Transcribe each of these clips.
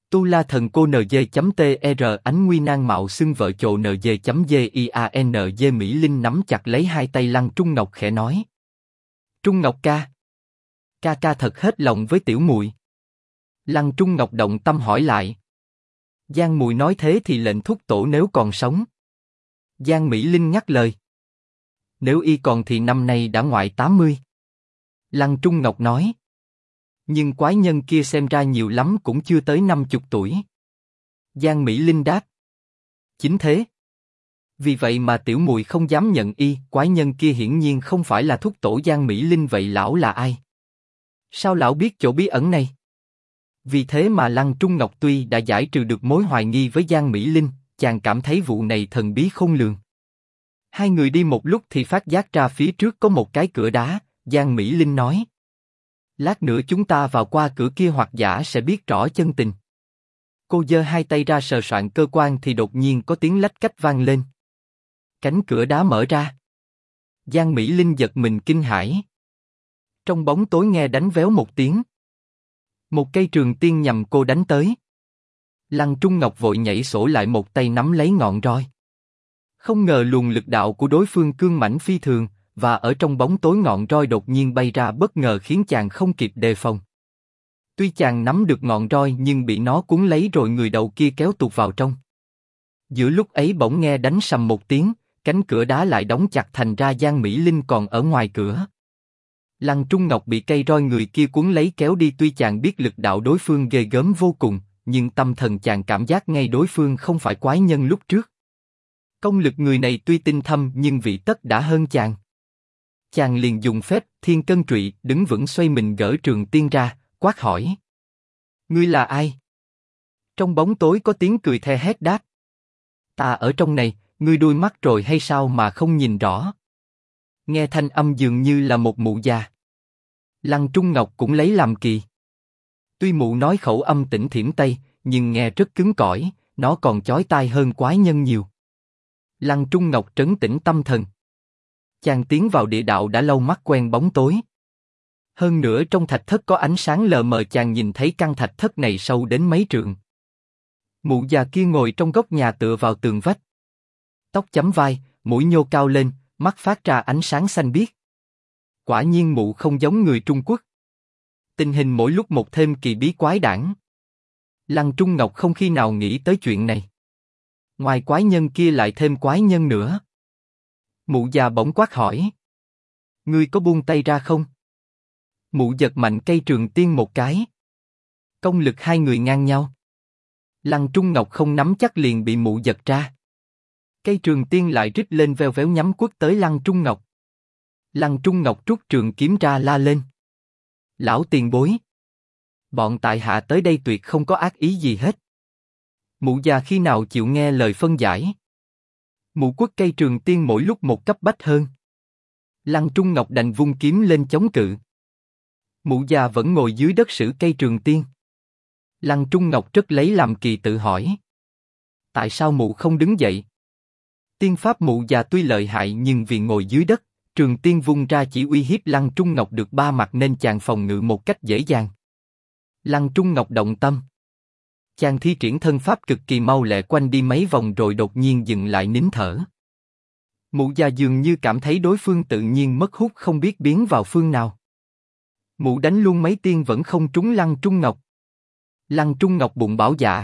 Tu La Thần Cô NG.TR Ánh Nguy Nan Mạo Xưng Vợ Chồ NG.GIANG Mỹ Linh nắm chặt lấy hai tay Lăng Trung Ngọc khẽ nói. Trung Ngọc ca. Ca thật hết lòng với tiểu muội. Lăng Trung Ngọc động tâm hỏi lại. Giang muội nói thế thì lệnh thúc tổ nếu còn sống. Giang Mỹ Linh ngắt lời. Nếu y còn thì năm nay đã ngoại 80. Lăng Trung Ngọc nói. Nhưng quái nhân kia xem ra nhiều lắm cũng chưa tới 50 tuổi. Giang Mỹ Linh đáp. Chính thế. Vì vậy mà tiểu muội không dám nhận y. Quái nhân kia hiển nhiên không phải là thúc tổ Giang Mỹ Linh, vậy lão là ai? Sao lão biết chỗ bí ẩn này? Vì thế mà Lăng Trung Ngọc tuy đã giải trừ được mối hoài nghi với Giang Mỹ Linh, chàng cảm thấy vụ này thần bí khôn lường. Hai người đi một lúc thì phát giác ra phía trước có một cái cửa đá. Giang Mỹ Linh nói. Lát nữa chúng ta vào qua cửa kia hoặc giả sẽ biết rõ chân tình. Cô giơ hai tay ra sờ soạn cơ quan thì đột nhiên có tiếng lách cách vang lên. Cánh cửa đá mở ra. Giang Mỹ Linh giật mình kinh hãi. Trong bóng tối nghe đánh véo một tiếng. Một cây trường tiên nhằm cô đánh tới. Lăng Trung Ngọc vội nhảy sổ lại, một tay nắm lấy ngọn roi. Không ngờ luồng lực đạo của đối phương cương mãnh phi thường, và ở trong bóng tối ngọn roi đột nhiên bay ra bất ngờ khiến chàng không kịp đề phòng. Tuy chàng nắm được ngọn roi nhưng bị nó cuốn lấy rồi người đầu kia kéo tụt vào trong. Giữa lúc ấy bỗng nghe đánh sầm một tiếng, cánh cửa đá lại đóng chặt, thành ra Giang Mỹ Linh còn ở ngoài cửa. Lăng Trung Ngọc bị cây roi người kia cuốn lấy kéo đi, tuy chàng biết lực đạo đối phương ghê gớm vô cùng, nhưng tâm thần chàng cảm giác ngay đối phương không phải quái nhân lúc trước. Công lực người này tuy tinh thâm nhưng vị tất đã hơn chàng. Chàng liền dùng phép Thiên Cân Trụy đứng vững, xoay mình gỡ trường tiên ra, quát hỏi. Ngươi là ai? Trong bóng tối có tiếng cười the hét đáp. Ta ở trong này, ngươi đuôi mắt rồi hay sao mà không nhìn rõ? Nghe thanh âm dường như là một mụ già. Lăng Trung Ngọc cũng lấy làm kỳ. Tuy mụ nói khẩu âm tỉnh thiểm Tây, nhưng nghe rất cứng cỏi, nó còn chói tai hơn quái nhân nhiều. Lăng Trung Ngọc trấn tĩnh tâm thần. Chàng tiến vào địa đạo đã lâu, mắt quen bóng tối. Hơn nữa trong thạch thất có ánh sáng lờ mờ, chàng nhìn thấy căn thạch thất này sâu đến mấy trượng. Mụ già kia ngồi trong góc nhà tựa vào tường vách. Tóc chấm vai, mũi nhô cao lên, mắt phát ra ánh sáng xanh biếc. Quả nhiên mụ không giống người Trung Quốc. Tình hình mỗi lúc một thêm kỳ bí quái đản. Lăng Trung Ngọc không khi nào nghĩ tới chuyện này. Ngoài quái nhân kia lại thêm quái nhân nữa. Mụ già bỗng quát hỏi. Ngươi có buông tay ra không? Mụ giật mạnh cây trường tiên một cái. Công lực hai người ngang nhau. Lăng Trung Ngọc không nắm chắc liền bị mụ giật ra. Cây trường tiên lại rít lên veo véo nhắm quất tới Lăng Trung Ngọc. Lăng Trung Ngọc rút trường kiếm ra la lên. Lão tiền bối. Bọn tại hạ tới đây tuyệt không có ác ý gì hết. Mụ già khi nào chịu nghe lời phân giải. Mụ quất cây trường tiên mỗi lúc một cấp bách hơn. Lăng Trung Ngọc đành vung kiếm lên chống cự. Mụ già vẫn ngồi dưới đất xử cây trường tiên. Lăng Trung Ngọc rất lấy làm kỳ, tự hỏi. Tại sao mụ không đứng dậy? Tiên pháp mụ già tuy lợi hại nhưng vì ngồi dưới đất, trường tiên vung ra chỉ uy hiếp Lăng Trung Ngọc được 3 mặt nên chàng phòng ngự một cách dễ dàng. Lăng Trung Ngọc động tâm. Chàng thi triển thân pháp cực kỳ mau lẹ, quanh đi mấy vòng rồi đột nhiên dừng lại nín thở. Mụ già dường như cảm thấy đối phương tự nhiên mất hút, không biết biến vào phương nào. Mụ đánh luôn mấy tiên vẫn không trúng Lăng Trung Ngọc. Lăng Trung Ngọc bụng bảo dạ.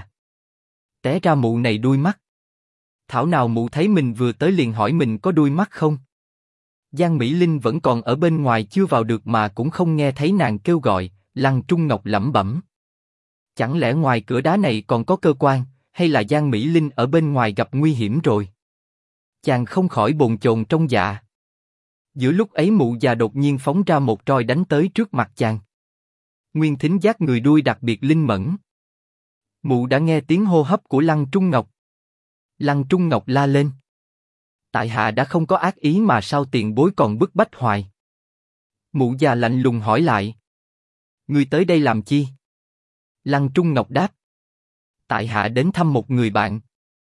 Té ra mụ này đuôi mắt. Thảo nào mụ thấy mình vừa tới liền hỏi mình có đuôi mắt không. Giang Mỹ Linh vẫn còn ở bên ngoài chưa vào được mà cũng không nghe thấy nàng kêu gọi. Lăng Trung Ngọc lẩm bẩm. Chẳng lẽ ngoài cửa đá này còn có cơ quan, hay là Giang Mỹ Linh ở bên ngoài gặp nguy hiểm rồi? Chàng không khỏi bồn chồn trong dạ. Giữa lúc ấy mụ già đột nhiên phóng ra một roi đánh tới trước mặt chàng. Nguyên thính giác người đuôi đặc biệt linh mẫn. Mụ đã nghe tiếng hô hấp của Lăng Trung Ngọc. Lăng Trung Ngọc la lên. Tại hạ đã không có ác ý mà sao tiền bối còn bức bách hoài? Mụ già lạnh lùng hỏi lại. Ngươi tới đây làm chi? Lăng Trung Ngọc đáp. Tại hạ đến thăm một người bạn.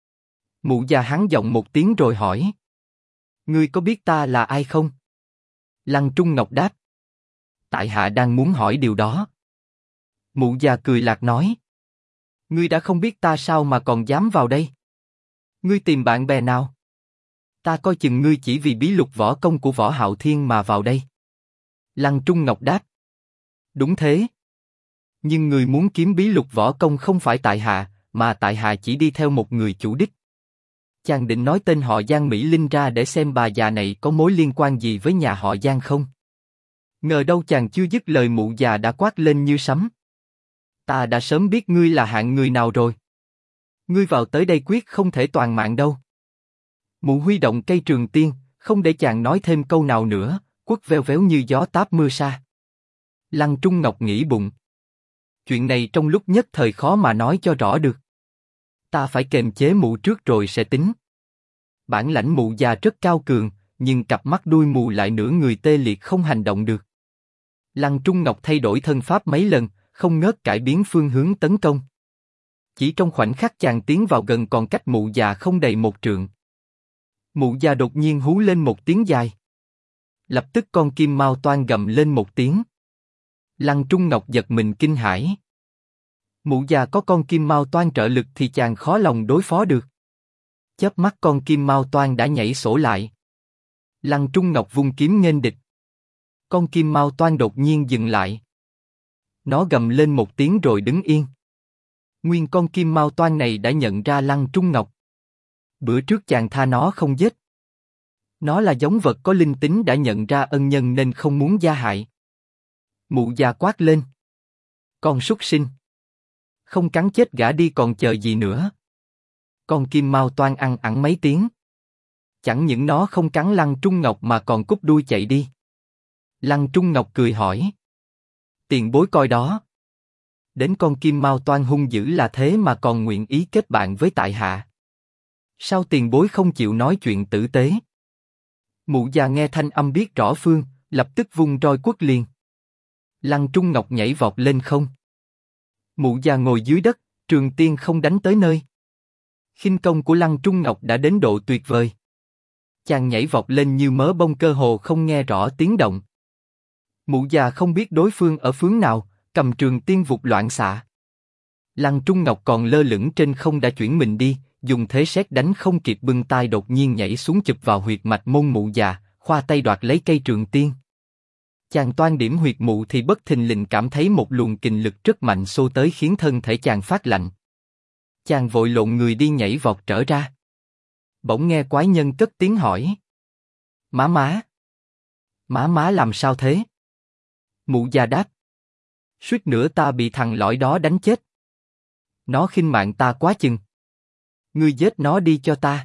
Mụ già hắn giọng một tiếng rồi hỏi. Ngươi có biết ta là ai không? Lăng Trung Ngọc đáp. Tại hạ đang muốn hỏi điều đó. Mụ già cười lạc nói. Ngươi đã không biết ta sao mà còn dám vào đây? Ngươi tìm bạn bè nào? Ta coi chừng ngươi chỉ vì bí lục võ công của Võ Hạo Thiên mà vào đây. Lăng Trung Ngọc đáp. Đúng thế. Nhưng người muốn kiếm bí lục võ công không phải tại hạ, mà tại hạ chỉ đi theo một người chủ đích. Chàng định nói tên họ Giang Mỹ Linh ra để xem bà già này có mối liên quan gì với nhà họ Giang không? Ngờ đâu chàng chưa dứt lời mụ già đã quát lên như sấm. Ta đã sớm biết ngươi là hạng người nào rồi. Ngươi vào tới đây quyết không thể toàn mạng đâu. Mụ huy động cây trường tiên, không để chàng nói thêm câu nào nữa, quất veo véo như gió táp mưa sa. Lăng Trung Ngọc nghĩ bụng. Chuyện này trong lúc nhất thời khó mà nói cho rõ được. Ta phải kềm chế mụ trước rồi sẽ tính. Bản lãnh mụ già rất cao cường, nhưng cặp mắt đuôi mù lại nửa người tê liệt không hành động được. Lăng Trung Ngọc thay đổi thân pháp mấy lần, không ngớt cải biến phương hướng tấn công. Chỉ trong khoảnh khắc chàng tiến vào gần còn cách mụ già không đầy một trượng. Mụ già đột nhiên hú lên một tiếng dài. Lập tức con kim mao toan gầm lên một tiếng. Lăng Trung Ngọc giật mình kinh hãi. Mụ già có con kim mao toan trợ lực thì chàng khó lòng đối phó được. Chớp mắt con kim mao toan đã nhảy sổ lại. Lăng Trung Ngọc vung kiếm nghênh địch. Con kim mao toan đột nhiên dừng lại. Nó gầm lên một tiếng rồi đứng yên. Nguyên con kim mao toan này đã nhận ra Lăng Trung Ngọc. Bữa trước chàng tha nó không giết. Nó là giống vật có linh tính đã nhận ra ân nhân nên không muốn gia hại. Mụ già quát lên. Con súc sinh. Không cắn chết gã đi còn chờ gì nữa. Con kim mao toan ăn ẵn mấy tiếng. Chẳng những nó không cắn Lăng Trung Ngọc mà còn cúp đuôi chạy đi. Lăng Trung Ngọc cười hỏi. Tiền bối coi đó. Đến con kim mao toan hung dữ là thế mà còn nguyện ý kết bạn với tại hạ. Sao tiền bối không chịu nói chuyện tử tế? Mụ già nghe thanh âm biết rõ phương, lập tức vung roi quất liền. Lăng Trung Ngọc nhảy vọt lên không. Mụ già ngồi dưới đất, trường tiên không đánh tới nơi. Khinh công của Lăng Trung Ngọc đã đến độ tuyệt vời. Chàng nhảy vọt lên như mớ bông cơ hồ không nghe rõ tiếng động. Mụ già không biết đối phương ở phương nào, cầm trường tiên vụt loạn xạ. Lăng Trung Ngọc còn lơ lửng trên không đã chuyển mình đi, dùng thế sét đánh không kịp bưng tay đột nhiên nhảy xuống chụp vào huyệt mạch môn mụ già, khoa tay đoạt lấy cây trường tiên. Chàng toan điểm huyệt mụ thì bất thình lình cảm thấy một luồng kình lực rất mạnh xô tới khiến thân thể chàng phát lạnh. Chàng vội lộn người đi nhảy vọt trở ra. Bỗng nghe quái nhân cất tiếng hỏi. Má má. Má má làm sao thế? Mụ già đáp. Suýt nữa ta bị thằng lõi đó đánh chết. Nó khinh mạng ta quá chừng. Ngươi giết nó đi cho ta.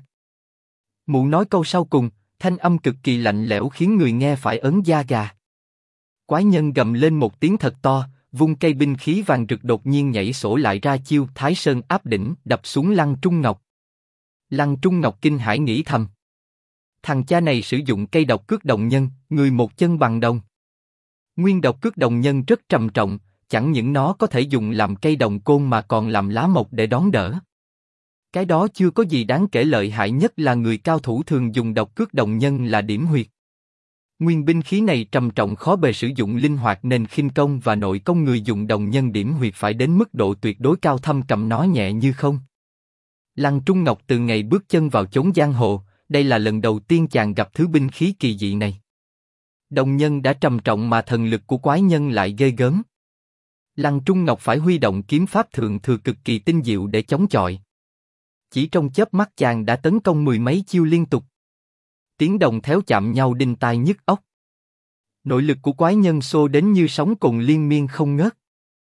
Mụ nói câu sau cùng, thanh âm cực kỳ lạnh lẽo khiến người nghe phải ớn da gà. Quái nhân gầm lên một tiếng thật to, vung cây binh khí vàng rực đột nhiên nhảy sổ lại ra chiêu Thái Sơn áp đỉnh đập xuống Lăng Trung Ngọc. Lăng Trung Ngọc kinh hãi nghĩ thầm. Thằng cha này sử dụng cây độc cước đồng nhân, người một chân bằng đồng. Nguyên độc cước đồng nhân rất trầm trọng, chẳng những nó có thể dùng làm cây đồng côn mà còn làm lá mộc để đón đỡ. Cái đó chưa có gì đáng kể, lợi hại nhất là người cao thủ thường dùng độc cước đồng nhân là điểm huyệt. Nguyên binh khí này trầm trọng khó bề sử dụng linh hoạt nên khinh công và nội công người dùng đồng nhân điểm huyệt phải đến mức độ tuyệt đối cao thâm cầm nó nhẹ như không. Lăng Trung Ngọc từ ngày bước chân vào chốn giang hồ, đây là lần đầu tiên chàng gặp thứ binh khí kỳ dị này. Đồng nhân đã trầm trọng mà thần lực của quái nhân lại ghê gớm. Lăng Trung Ngọc phải huy động kiếm pháp thượng thừa cực kỳ tinh diệu để chống chọi. Chỉ trong chớp mắt chàng đã tấn công mười mấy chiêu liên tục. Tiếng đồng théo chạm nhau đinh tai nhức óc. Nội lực của quái nhân xô đến như sóng cồn liên miên không ngớt.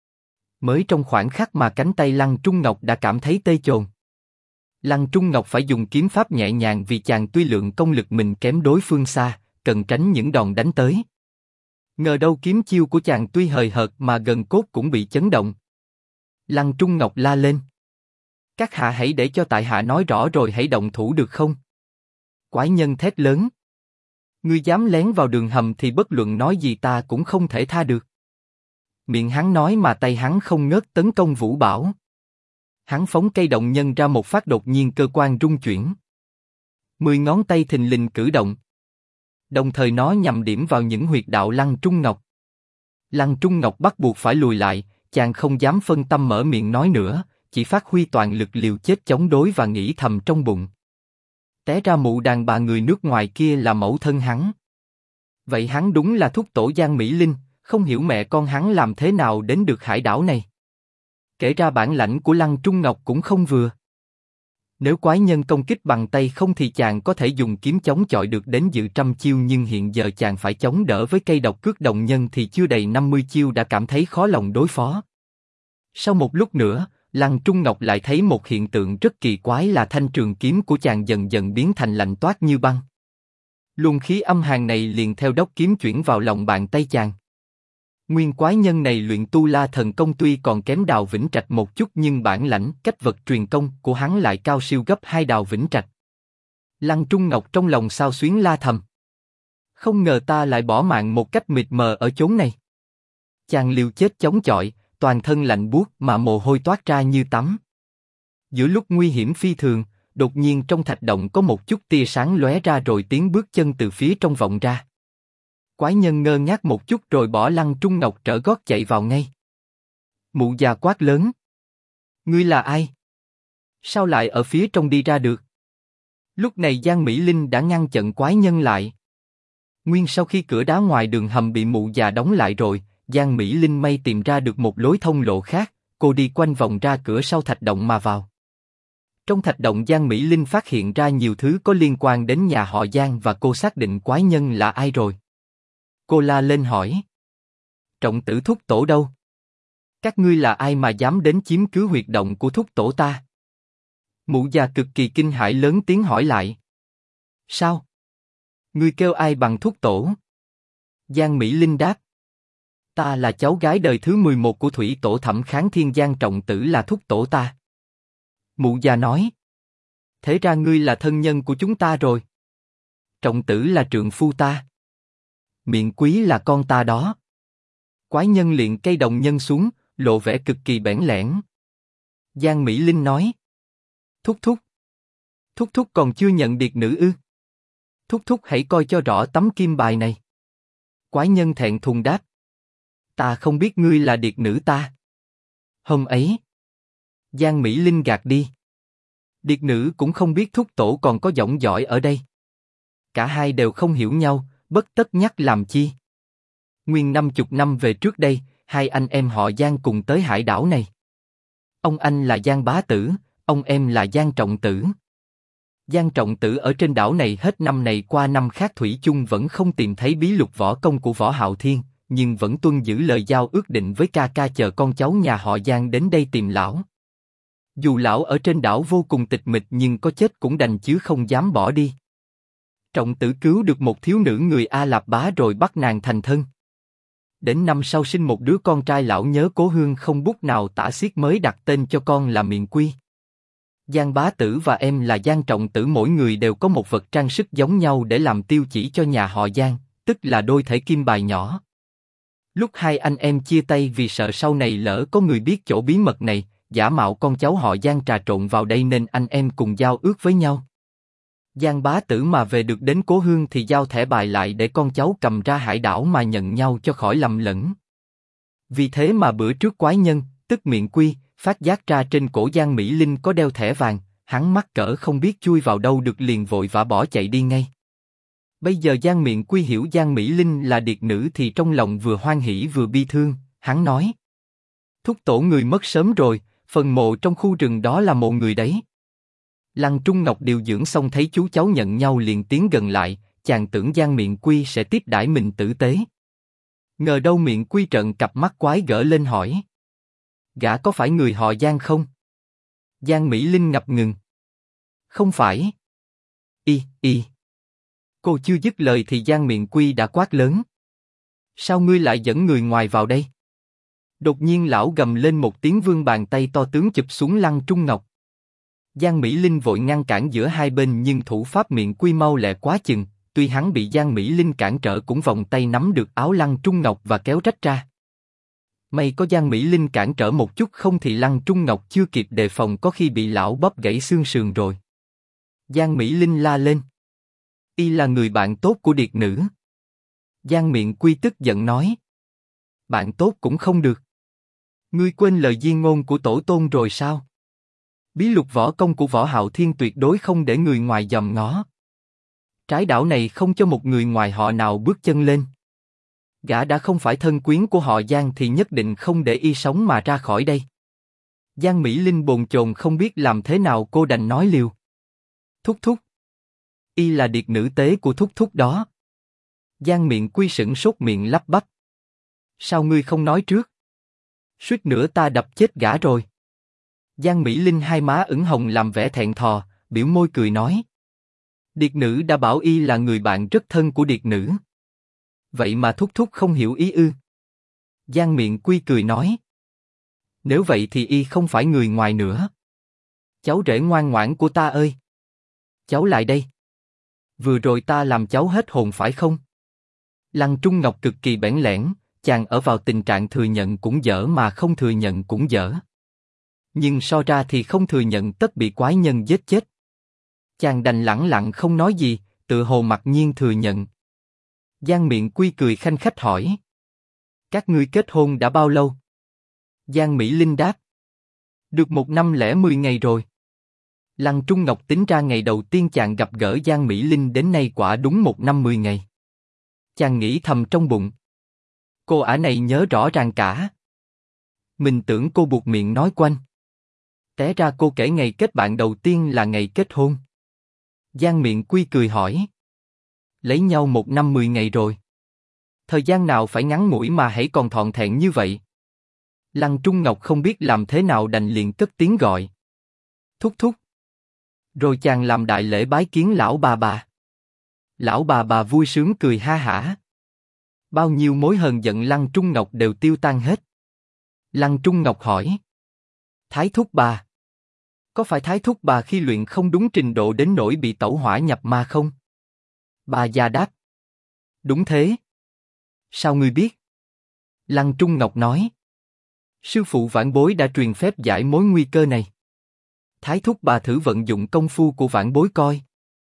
Mới trong khoảnh khắc mà cánh tay Lăng Trung Ngọc đã cảm thấy tê chồn. Lăng Trung Ngọc phải dùng kiếm pháp nhẹ nhàng vì chàng tuy lượng công lực mình kém đối phương xa, cần tránh những đòn đánh tới. Ngờ đâu kiếm chiêu của chàng tuy hời hợt mà gần cốt cũng bị chấn động. Lăng Trung Ngọc la lên. Các hạ hãy để cho tại hạ nói rõ rồi hãy động thủ được không? Quái nhân thét lớn. Ngươi dám lén vào đường hầm thì bất luận nói gì ta cũng không thể tha được. Miệng hắn nói mà tay hắn không ngớt tấn công Vũ Bảo. Hắn phóng cây động nhân ra một phát đột nhiên cơ quan rung chuyển. 10 ngón tay thình lình cử động. Đồng thời nó nhằm điểm vào những huyệt đạo Lăng Trung Ngọc. Lăng Trung Ngọc bắt buộc phải lùi lại, chàng không dám phân tâm mở miệng nói nữa, chỉ phát huy toàn lực liều chết chống đối và nghĩ thầm trong bụng. Té ra mụ đàn bà người nước ngoài kia là mẫu thân hắn. Vậy hắn đúng là thúc tổ Giang Mỹ Linh, không hiểu mẹ con hắn làm thế nào đến được hải đảo này. Kể ra bản lãnh của Lăng Trung Ngọc cũng không vừa. Nếu quái nhân công kích bằng tay không thì chàng có thể dùng kiếm chống chọi được đến dự trăm chiêu, nhưng hiện giờ chàng phải chống đỡ với cây độc cước đồng nhân thì chưa đầy 50 chiêu đã cảm thấy khó lòng đối phó. Sau một lúc nữa, Lăng Trung Ngọc lại thấy một hiện tượng rất kỳ quái là thanh trường kiếm của chàng dần dần biến thành lạnh toát như băng. Luồng khí âm hàn này liền theo đốc kiếm chuyển vào lòng bàn tay chàng. Nguyên quái nhân này luyện tu la thần công tuy còn kém Đào Vĩnh Trạch một chút, nhưng bản lãnh cách vật truyền công của hắn lại cao siêu gấp 2 Đào Vĩnh Trạch. Lăng Trung Ngọc trong lòng xao xuyến la thầm. Không ngờ ta lại bỏ mạng một cách mịt mờ ở chốn này. Chàng liều chết chống chọi, toàn thân lạnh buốt mà mồ hôi toát ra như tắm. Giữa lúc nguy hiểm phi thường, đột nhiên trong thạch động có một chút tia sáng lóe ra rồi tiếng bước chân từ phía trong vọng ra. Quái nhân ngơ ngác một chút rồi bỏ Lăng Trung Ngọc trở gót chạy vào ngay. Mụ già quát lớn. Ngươi là ai? Sao lại ở phía trong đi ra được? Lúc này Giang Mỹ Linh đã ngăn chặn quái nhân lại. Nguyên sau khi cửa đá ngoài đường hầm bị mụ già đóng lại rồi, Giang Mỹ Linh may tìm ra được một lối thông lộ khác, cô đi quanh vòng ra cửa sau thạch động mà vào. Trong thạch động Giang Mỹ Linh phát hiện ra nhiều thứ có liên quan đến nhà họ Giang và cô xác định quái nhân là ai rồi. Cô la lên hỏi. Trọng tử thúc tổ đâu? Các ngươi là ai mà dám đến chiếm cứ huyệt động của thúc tổ ta? Mụ già cực kỳ kinh hãi lớn tiếng hỏi lại. Sao? Ngươi kêu ai bằng thúc tổ? Giang Mỹ Linh đáp. Ta là cháu gái đời thứ 11 của thủy tổ Thẩm Kháng Thiên, Giang Trọng tử là thúc tổ ta. Mụ già nói. Thế ra ngươi là thân nhân của chúng ta rồi. Trọng tử là trượng phu ta. Miệng quý là con ta đó. Quái nhân liền cây đồng nhân xuống, lộ vẻ cực kỳ bẽn lẽn. Giang Mỹ Linh nói. Thúc thúc. Thúc thúc còn chưa nhận điệt nữ ư? Thúc thúc hãy coi cho rõ tấm kim bài này. Quái nhân thẹn thùng đáp. Ta không biết ngươi là điệt nữ ta. Hôm ấy. Giang Mỹ Linh gạt đi. Điệt nữ cũng không biết thúc tổ còn có giọng giỏi ở đây. Cả hai đều không hiểu nhau, bất tất nhắc làm chi. Nguyên 50 năm về trước đây, hai anh em họ Giang cùng tới hải đảo này. Ông anh là Giang Bá Tử, ông em là Giang Trọng Tử. Giang Trọng Tử ở trên đảo này hết năm này qua năm khác thủy chung vẫn không tìm thấy bí lục võ công của Võ Hạo Thiên, nhưng vẫn tuân giữ lời giao ước định với ca ca chờ con cháu nhà họ Giang đến đây tìm lão. Dù lão ở trên đảo vô cùng tịch mịch nhưng có chết cũng đành chứ không dám bỏ đi. Trọng Tử cứu được một thiếu nữ người A Lạp Bá rồi bắt nàng thành thân. Đến năm sau sinh một đứa con trai, lão nhớ cố hương không bút nào tả xiết mới đặt tên cho con là Miện Quy. Giang Bá Tử và em là Giang Trọng Tử mỗi người đều có một vật trang sức giống nhau để làm tiêu chỉ cho nhà họ Giang, tức là đôi thẻ kim bài nhỏ. Lúc hai anh em chia tay vì sợ sau này lỡ có người biết chỗ bí mật này, giả mạo con cháu họ Giang trà trộn vào đây nên anh em cùng giao ước với nhau. Giang Bá Tử mà về được đến cố hương thì giao thẻ bài lại để con cháu cầm ra hải đảo mà nhận nhau cho khỏi lầm lẫn. Vì thế mà bữa trước quái nhân, tức Miện Quy, phát giác ra trên cổ Giang Mỹ Linh có đeo thẻ vàng, hắn mắc cỡ không biết chui vào đâu được liền vội vã bỏ chạy đi ngay. Bây giờ Giang Miện Quy hiểu Giang Mỹ Linh là điệt nữ thì trong lòng vừa hoan hỉ vừa bi thương, hắn nói. Thúc tổ người mất sớm rồi, phần mộ trong khu rừng đó là mộ người đấy. Lăng Trung Ngọc điều dưỡng xong thấy chú cháu nhận nhau liền tiến gần lại, chàng tưởng Giang Miện Quy sẽ tiếp đãi mình tử tế. Ngờ đâu Miện Quy trợn cặp mắt quái gở lên hỏi. Gã có phải người họ Giang không? Giang Mỹ Linh ngập ngừng. Không phải. Y. Cô chưa dứt lời thì Giang Miện Quy đã quát lớn. Sao ngươi lại dẫn người ngoài vào đây? Đột nhiên lão gầm lên một tiếng, vươn bàn tay to tướng chụp xuống Lăng Trung Ngọc. Giang Mỹ Linh vội ngăn cản giữa hai bên nhưng thủ pháp Miện Quy mau lẹ quá chừng, tuy hắn bị Giang Mỹ Linh cản trở cũng vòng tay nắm được áo Lăng Trung Ngọc và kéo rách ra. May có Giang Mỹ Linh cản trở một chút, không thì Lăng Trung Ngọc chưa kịp đề phòng có khi bị lão bóp gãy xương sườn rồi. Giang Mỹ Linh la lên. Y là người bạn tốt của điệt nữ. Giang Miện Quy tức giận nói. Bạn tốt cũng không được. Ngươi quên lời di ngôn của tổ tôn rồi sao? Bí lục võ công của Võ Hạo Thiên tuyệt đối không để người ngoài dòm ngó. Trái đảo này không cho một người ngoài họ nào bước chân lên. Gã đã không phải thân quyến của họ Giang thì nhất định không để y sống mà ra khỏi đây. Giang Mỹ Linh bồn chồn không biết làm thế nào, cô đành nói liều. Thúc thúc. Y là điệt nữ tế của thúc thúc đó. Giang Miện Quy sững sốt miệng lắp bắp. Sao ngươi không nói trước? Suýt nữa ta đập chết gã rồi. Giang Mỹ Linh hai má ửng hồng làm vẻ thẹn thò, biểu môi cười nói. Điệt nữ đã bảo y là người bạn rất thân của điệt nữ. Vậy mà thúc thúc không hiểu ý ư? Giang Miện Quy cười nói. Nếu vậy thì y không phải người ngoài nữa. Cháu rể ngoan ngoãn của ta ơi! Cháu lại đây. Vừa rồi ta làm cháu hết hồn phải không? Lăng Trung Ngọc cực kỳ bẽn lẽn, chàng ở vào tình trạng thừa nhận cũng dở mà không thừa nhận cũng dở. Nhưng so ra thì không thừa nhận tất bị quái nhân giết chết. Chàng đành lẳng lặng không nói gì, tự hồ mặc nhiên thừa nhận. Giang Miện Quy cười khanh khách hỏi. Các ngươi kết hôn đã bao lâu? Giang Mỹ Linh đáp. Được 1 năm lẻ 10 ngày rồi. Lăng Trung Ngọc tính ra ngày đầu tiên chàng gặp gỡ Giang Mỹ Linh đến nay quả đúng 1 năm 10 ngày. Chàng nghĩ thầm trong bụng. Cô ả này nhớ rõ ràng cả. Mình tưởng cô buột miệng nói quanh. Té ra cô kể ngày kết bạn đầu tiên là ngày kết hôn. Giang Miện Quy cười hỏi. Lấy nhau 1 năm 10 ngày rồi. Thời gian nào phải ngắn ngủi mà hãy còn thọn thẹn như vậy? Lăng Trung Ngọc không biết làm thế nào đành liền cất tiếng gọi. Thúc thúc. Rồi chàng làm đại lễ bái kiến lão bà bà. Lão bà bà vui sướng cười ha hả. Bao nhiêu mối hờn giận Lăng Trung Ngọc đều tiêu tan hết. Lăng Trung Ngọc hỏi. Thái thúc bà. Có phải thái thúc bà khi luyện không đúng trình độ đến nỗi bị tẩu hỏa nhập ma không? Bà già đáp. Đúng thế. Sao ngươi biết? Lăng Trung Ngọc nói. Sư phụ vãn bối đã truyền phép giải mối nguy cơ này. Thái thúc bà thử vận dụng công phu của vãn bối coi.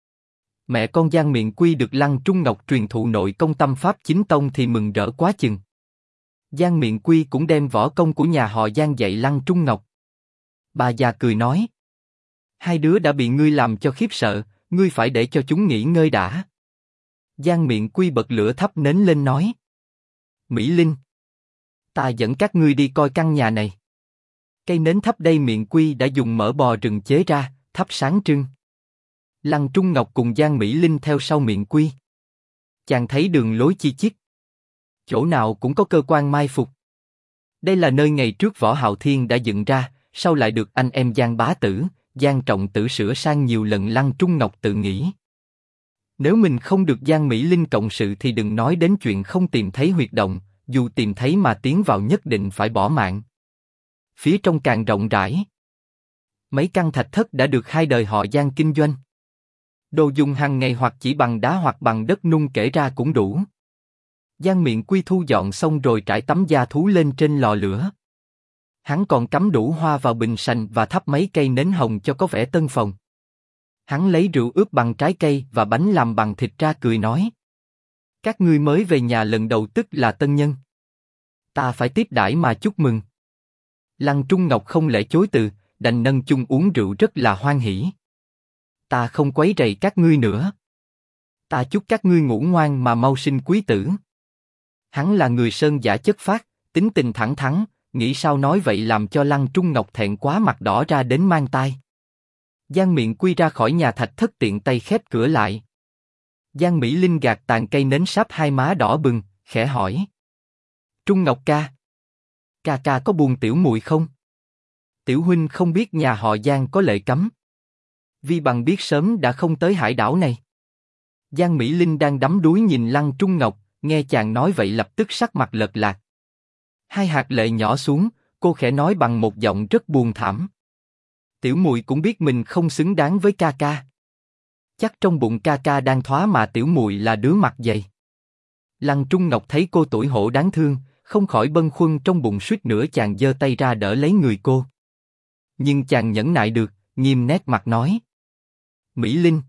Mẹ con Giang Miện Quy được Lăng Trung Ngọc truyền thụ nội công tâm pháp chính tông thì mừng rỡ quá chừng. Giang Miện Quy cũng đem võ công của nhà họ Giang dạy Lăng Trung Ngọc. Bà già cười nói. Hai đứa đã bị ngươi làm cho khiếp sợ, ngươi phải để cho chúng nghỉ ngơi đã. Giang Miện Quy bật lửa thắp nến lên nói. Mỹ Linh. Ta dẫn các ngươi đi coi căn nhà này. Cây nến thắp đây Miện Quy đã dùng mỡ bò rừng chế ra, thắp sáng trưng. Lăng Trung Ngọc cùng Giang Mỹ Linh theo sau Miện Quy. Chàng thấy đường lối chi chít. Chỗ nào cũng có cơ quan mai phục. Đây là nơi ngày trước Võ Hạo Thiên đã dựng ra, sau lại được anh em Giang Bá Tử, Giang Trọng Tử sửa sang nhiều lần. Lăng Trung Ngọc tự nghĩ. Nếu mình không được Giang Mỹ Linh cộng sự thì đừng nói đến chuyện không tìm thấy huyệt động, dù tìm thấy mà tiến vào nhất định phải bỏ mạng. Phía trong càng rộng rãi. Mấy căn thạch thất đã được hai đời họ Giang kinh doanh. Đồ dùng hàng ngày hoặc chỉ bằng đá hoặc bằng đất nung kể ra cũng đủ. Giang Miện Quy thu dọn xong rồi trải tấm da thú lên trên lò lửa. Hắn còn cắm đủ hoa vào bình sành và thắp mấy cây nến hồng cho có vẻ tân phòng. Hắn lấy rượu ướp bằng trái cây và bánh làm bằng thịt ra cười nói. Các ngươi mới về nhà lần đầu tức là tân nhân. Ta phải tiếp đãi mà chúc mừng. Lăng Trung Ngọc không lẽ chối từ, đành nâng chung uống rượu rất là hoan hỉ. Ta không quấy rầy các ngươi nữa. Ta chúc các ngươi ngủ ngoan mà mau sinh quý tử. Hắn là người sơn giả chất phác, tính tình thẳng thắn, nghĩ sao nói vậy làm cho Lăng Trung Ngọc thẹn quá mặt đỏ ra đến mang tai. Giang Miện Quy ra khỏi nhà thạch thất tiện tay khép cửa lại. Giang Mỹ Linh gạt tàn cây nến sáp hai má đỏ bừng, khẽ hỏi. Trung Ngọc ca. Ca có buồn tiểu muội không? Tiểu huynh không biết nhà họ Giang có lệ cấm. Vi bằng biết sớm đã không tới hải đảo này. Giang Mỹ Linh đang đắm đuối nhìn Lăng Trung Ngọc, nghe chàng nói vậy lập tức sắc mặt lật lạc. Hai hạt lệ nhỏ xuống, cô khẽ nói bằng một giọng rất buồn thảm. Tiểu muội cũng biết mình không xứng đáng với ca. Chắc trong bụng ca đang thoá mà tiểu muội là đứa mặt dày. Lăng Trung Ngọc thấy cô tủi hổ đáng thương, không khỏi bâng khuâng trong bụng suýt nữa chàng giơ tay ra đỡ lấy người cô. Nhưng chàng nhẫn nại được, nghiêm nét mặt nói. Mỹ Linh.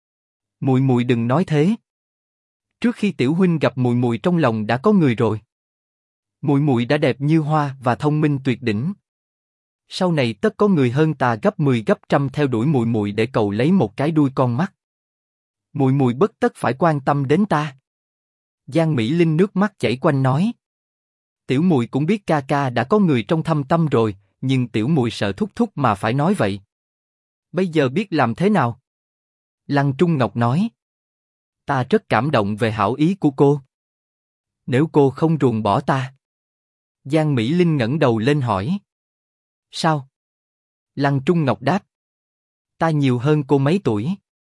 Muội đừng nói thế. Trước khi tiểu huynh gặp muội trong lòng đã có người rồi. Muội đã đẹp như hoa và thông minh tuyệt đỉnh. Sau này tất có người hơn ta gấp 10 gấp trăm theo đuổi muội muội để cầu lấy một cái đuôi con mắt. Muội muội bất tất phải quan tâm đến ta. Giang Mỹ Linh nước mắt chảy quanh nói. Tiểu muội cũng biết ca ca đã có người trong thâm tâm rồi, nhưng tiểu muội sợ thúc thúc mà phải nói vậy. Bây giờ biết làm thế nào? Lăng Trung Ngọc nói. Ta rất cảm động về hảo ý của cô. Nếu cô không ruồng bỏ ta. Giang Mỹ Linh ngẩng đầu lên hỏi. Sao? Lăng Trung Ngọc đáp. Ta nhiều hơn cô mấy tuổi.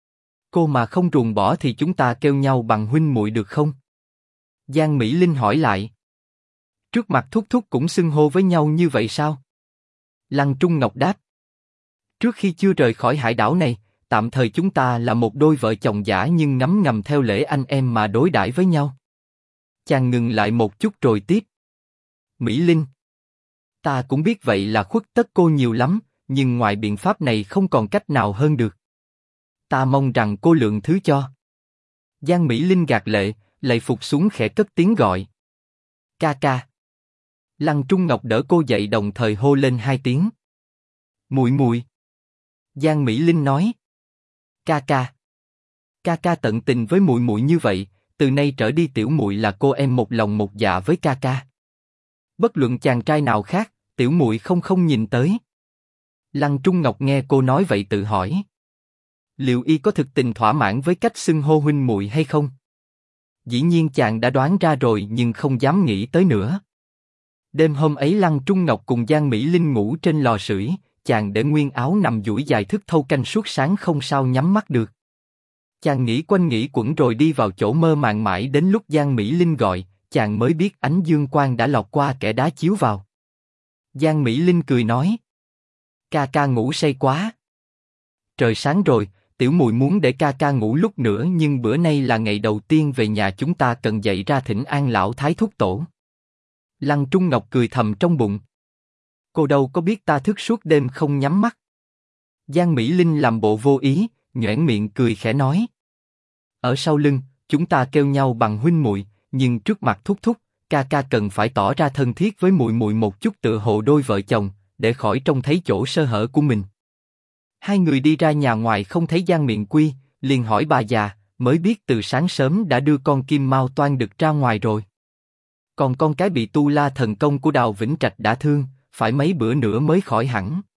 Cô mà không ruồng bỏ thì chúng ta kêu nhau bằng huynh muội được không? Giang Mỹ Linh hỏi lại. Trước mặt thúc thúc cũng xưng hô với nhau như vậy sao? Lăng Trung Ngọc đáp. Trước khi chưa rời khỏi hải đảo này, tạm thời chúng ta là một đôi vợ chồng giả nhưng ngấm ngầm theo lễ anh em mà đối đãi với nhau. Chàng ngừng lại một chút rồi tiếp. Mỹ Linh. Ta cũng biết vậy là khuất tất cô nhiều lắm, nhưng ngoài biện pháp này không còn cách nào hơn được. Ta mong rằng cô lượng thứ cho. Giang Mỹ Linh gạt lệ, lạy phục xuống khẽ cất tiếng gọi. Ca ca. Lăng Trung Ngọc đỡ cô dậy đồng thời hô lên hai tiếng. Muội muội. Giang Mỹ Linh nói. Ca ca. Ca ca tận tình với muội muội như vậy, từ nay trở đi tiểu muội là cô em một lòng một dạ với ca ca. Bất luận chàng trai nào khác, tiểu muội không nhìn tới. Lăng Trung Ngọc nghe cô nói vậy tự hỏi. Liệu y có thực tình thỏa mãn với cách xưng hô huynh muội hay không? Dĩ nhiên chàng đã đoán ra rồi nhưng không dám nghĩ tới nữa. Đêm hôm ấy Lăng Trung Ngọc cùng Giang Mỹ Linh ngủ trên lò sưởi, chàng để nguyên áo nằm duỗi dài thức thâu canh suốt sáng không sao nhắm mắt được. Chàng nghĩ quanh nghĩ quẩn rồi đi vào chỗ mơ màng mãi đến lúc Giang Mỹ Linh gọi, chàng mới biết ánh dương quang đã lọt qua kẽ đá chiếu vào. Giang Mỹ Linh cười nói. Ca ca ngủ say quá. Trời sáng rồi, tiểu muội muốn để ca ca ngủ lúc nữa nhưng bữa nay là ngày đầu tiên về nhà chúng ta cần dậy ra thỉnh an lão thái thúc tổ. Lăng Trung Ngọc cười thầm trong bụng. Cô đâu có biết ta thức suốt đêm không nhắm mắt. Giang Mỹ Linh làm bộ vô ý, nhoẻn miệng cười khẽ nói. Ở sau lưng, chúng ta kêu nhau bằng huynh muội, nhưng trước mặt thúc thúc, ca ca cần phải tỏ ra thân thiết với muội muội một chút tựa hồ đôi vợ chồng, để khỏi trông thấy chỗ sơ hở của mình. Hai người đi ra nhà ngoài không thấy Giang Miện Quy, liền hỏi bà già, mới biết từ sáng sớm đã đưa con Kim Mao Toan Đực ra ngoài rồi. Còn con cái bị tu la thần công của Đào Vĩnh Trạch đã thương, phải mấy bữa nữa mới khỏi hẳn.